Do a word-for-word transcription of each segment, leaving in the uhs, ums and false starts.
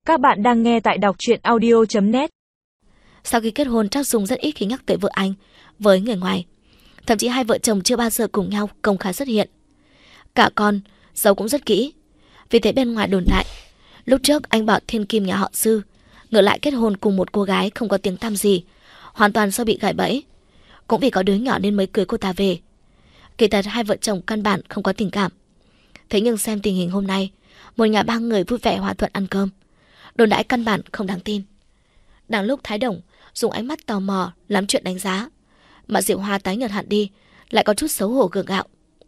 Các bạn đang nghe tại đọc truyện audio chấm net. Sau khi kết hôn, Trác Dung rất ít khi nhắc tới vợ anh với người ngoài. Thậm chí hai vợ chồng chưa bao giờ cùng nhau công khai xuất hiện. Cả con giấu cũng rất kỹ. Vì thế bên ngoài đồn đại, lúc trước anh bảo thiên kim nhà họ Sư ngược lại kết hôn cùng một cô gái không có tiếng tăm gì, hoàn toàn do bị gài bẫy. Cũng vì có đứa nhỏ nên mới cưới cô ta về. Kỳ thật hai vợ chồng căn bản không có tình cảm. Thế nhưng xem tình hình hôm nay, một nhà ba người vui vẻ hòa thuận ăn cơm, đồn đãi căn bản không đáng tin. Đang lúc Thái Đồng dùng ánh mắt tò mò lắm chuyện đánh giá, mà Diệu Hoa tái nhợt hẳn đi, lại có chút xấu hổ gượng gạo.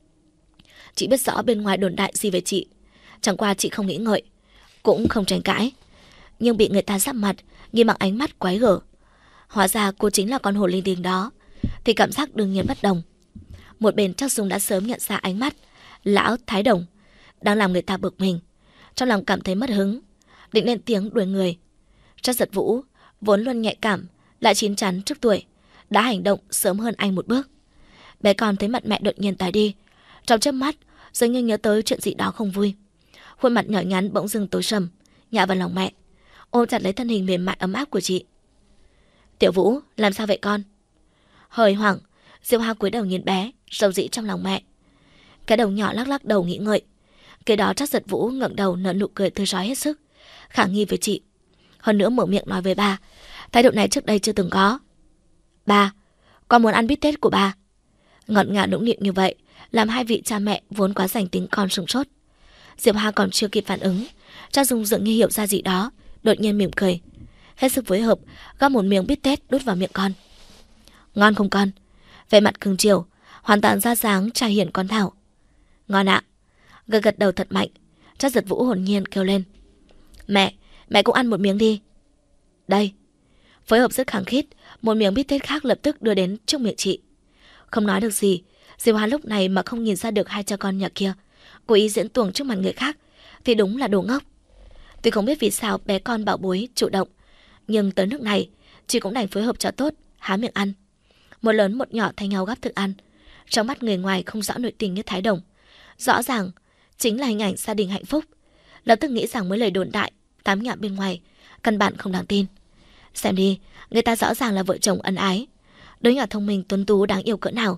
Chị biết rõ bên ngoài đồn đại gì về chị, chẳng qua chị không nghĩ ngợi, cũng không tranh cãi, nhưng bị người ta giáp mặt, nhìn bằng ánh mắt quái gở. Hóa ra cô chính là con hồ linh tinh đó, thì cảm giác đương nhiên bất đồng. Một bên Trác Dung đã sớm nhận ra ánh mắt lão Thái Đồng đang làm người ta bực mình, trong lòng cảm thấy mất hứng, định lên tiếng đuổi người. Trác Giật Vũ vốn luôn nhạy cảm, lại chín chắn trước tuổi, đã hành động sớm hơn anh một bước. Bé con thấy mặt mẹ đột nhiên tái đi, trong chớp mắt dường như nhớ tới chuyện gì đó không vui, khuôn mặt nhỏ nhắn bỗng dưng tối sầm, nhào vào lòng mẹ, ôm chặt lấy thân hình mềm mại ấm áp của chị. Tiểu Vũ, làm sao vậy con? Hơi hoảng, Diệu Hoa cúi đầu nhìn bé, rầu rĩ trong lòng mẹ. Cái đầu nhỏ lắc lắc đầu nghĩ ngợi. Kế đó Trác Giật Vũ ngẩng đầu nở nụ cười tươi rói hết sức, khả nghi với chị. Hơn nữa mở miệng nói với ba, thái độ này trước đây chưa từng có. Ba, con muốn ăn bít tết của ba. Ngọt ngào nũng nịu như vậy làm hai vị cha mẹ vốn quá dành tính con sửng sốt. Diệp Hoa còn chưa kịp phản ứng, Trác Dung dường như hiểu ra gì đó, đột nhiên mỉm cười, hết sức phối hợp gắp một miếng bít tết đút vào miệng con. Ngon không con? Vẻ mặt cưng chiều, hoàn toàn ra dáng trai hiền con Thảo. Ngon ạ. Gật gật đầu thật mạnh. Trác Giật Vũ hồn nhiên kêu lên. Mẹ, mẹ cũng ăn một miếng đi. Đây. Phối hợp rất khăng khít, một miếng bít tết khác lập tức đưa đến trước miệng chị. Không nói được gì, Diệp Hoa lúc này mà không nhìn ra được hai cha con nhà kia cố ý diễn tuồng trước mặt người khác thì đúng là đồ ngốc. Tuy không biết vì sao bé con bảo bối chủ động, nhưng tới nước này chị cũng đành phối hợp cho tốt, há miệng ăn. Một lớn một nhỏ thay nhau gắp thức ăn. Trong mắt người ngoài không rõ nội tình như Thái Đồng, rõ ràng chính là hình ảnh gia đình hạnh phúc. Lập tức nghĩ rằng mấy lời đồn đại tám nhảm bên ngoài căn bản không đáng tin. Xem đi, người ta rõ ràng là vợ chồng ân ái, đứa nhỏ thông minh tuấn tú đáng yêu cỡ nào.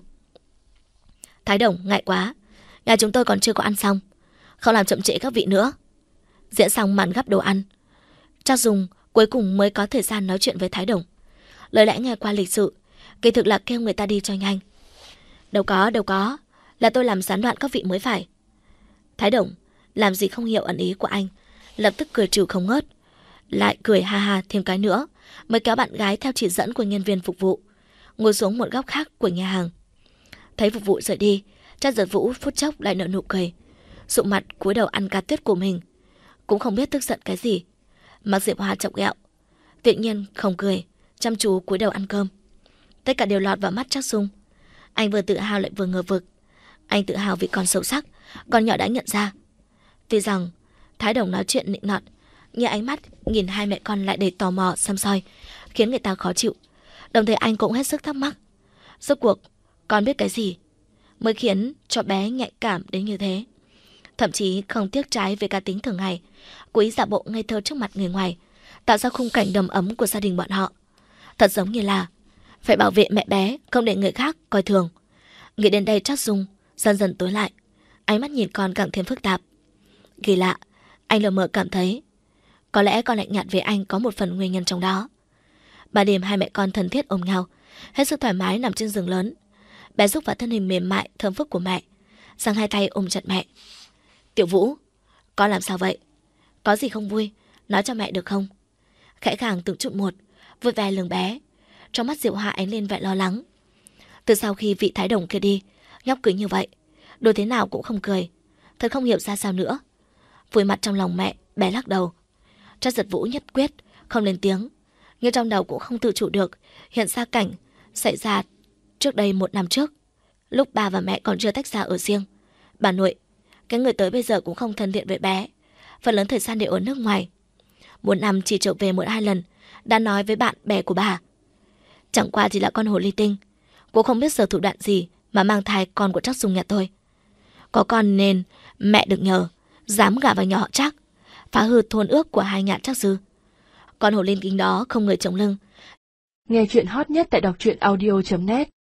Thái Đồng, ngại quá, nhà chúng tôi còn chưa có ăn xong, không làm chậm trễ các vị nữa. Diễn xong màn gắp đồ ăn, Trác Dung cuối cùng mới có thời gian nói chuyện với Thái Đồng. Lời lẽ nghe qua lịch sự, kỳ thực là kêu người ta đi cho nhanh. Đâu có, đâu có, là tôi làm gián đoạn các vị mới phải. Thái Đồng làm gì không hiểu ẩn ý của anh, lập tức cười trừ không ngớt, lại cười ha ha thêm cái nữa, mới kéo bạn gái theo chỉ dẫn của nhân viên phục vụ ngồi xuống một góc khác của nhà hàng. Thấy phục vụ rời đi, Trác Giật Vũ phút chốc lại nở nụ cười, sụ mặt cúi đầu ăn cá tuyết của mình, cũng không biết tức giận cái gì. Mặc Diệp Hoa chọc ghẹo, tự nhiên không cười, chăm chú cúi đầu ăn cơm. Tất cả đều lọt vào mắt Trác Dung. Anh vừa tự hào lại vừa ngờ vực. Anh tự hào vì con xấu sắc, con nhỏ đã nhận ra. Tuy rằng Thái Đồng nói chuyện nịnh nọt, nhưng ánh mắt nhìn hai mẹ con lại đầy tò mò xăm soi, khiến người ta khó chịu. Đồng thời anh cũng hết sức thắc mắc, rốt cuộc con biết cái gì mới khiến cho bé nhạy cảm đến như thế. Thậm chí không tiếc trái về cá tính thường ngày, cố ý giả bộ ngây thơ trước mặt người ngoài, tạo ra khung cảnh đầm ấm của gia đình bọn họ. Thật giống như là phải bảo vệ mẹ bé, không để người khác coi thường. Nghĩ đến đây Trác Dung dần dần tối lại, ánh mắt nhìn con càng thêm phức tạp. Kỳ lạ, anh lờ mờ cảm thấy có lẽ con lạnh nhạt với anh có một phần nguyên nhân trong đó. Ban đêm hai mẹ con thân thiết ôm nhau, hết sức thoải mái nằm trên giường lớn. Bé rúc vào thân hình mềm mại thơm phức của mẹ, giang hai tay ôm chặt mẹ. Tiểu Vũ, con làm sao vậy? Có gì không vui, nói cho mẹ được không? Khẽ khàng từng chút một, vui vẻ lường bé. Trong mắt Diệu Hoa ánh lên vẻ lo lắng. Từ sau khi vị Thái Đồng kia đi, nhóc cười như vậy, đồ thế nào cũng không cười, thật không hiểu ra sao nữa. Vùi mặt trong lòng mẹ, bé lắc đầu. Trác Giật Vũ nhất quyết không lên tiếng, nhưng trong đầu cũng không tự chủ được hiện ra cảnh xảy ra trước đây một năm trước, lúc bà và mẹ còn chưa tách ra ở riêng. Bà nội, cái người tới bây giờ cũng không thân thiện với bé, phần lớn thời gian đều ở nước ngoài. Một năm chỉ trở về một hai lần, đã nói với bạn bè của bà. Chẳng qua chỉ là con hồ ly tinh, cô không biết giờ thủ đoạn gì mà mang thai con của Trác Dung nhà tôi. Có con nên mẹ được nhờ, dám gả vào nhà họ Trác, phá hư thôn ước của hai nhạn trác sư. Con hổ linh kính đó không người chống lưng. Nghe chuyện hot nhất tại đọc truyện audio chấm net.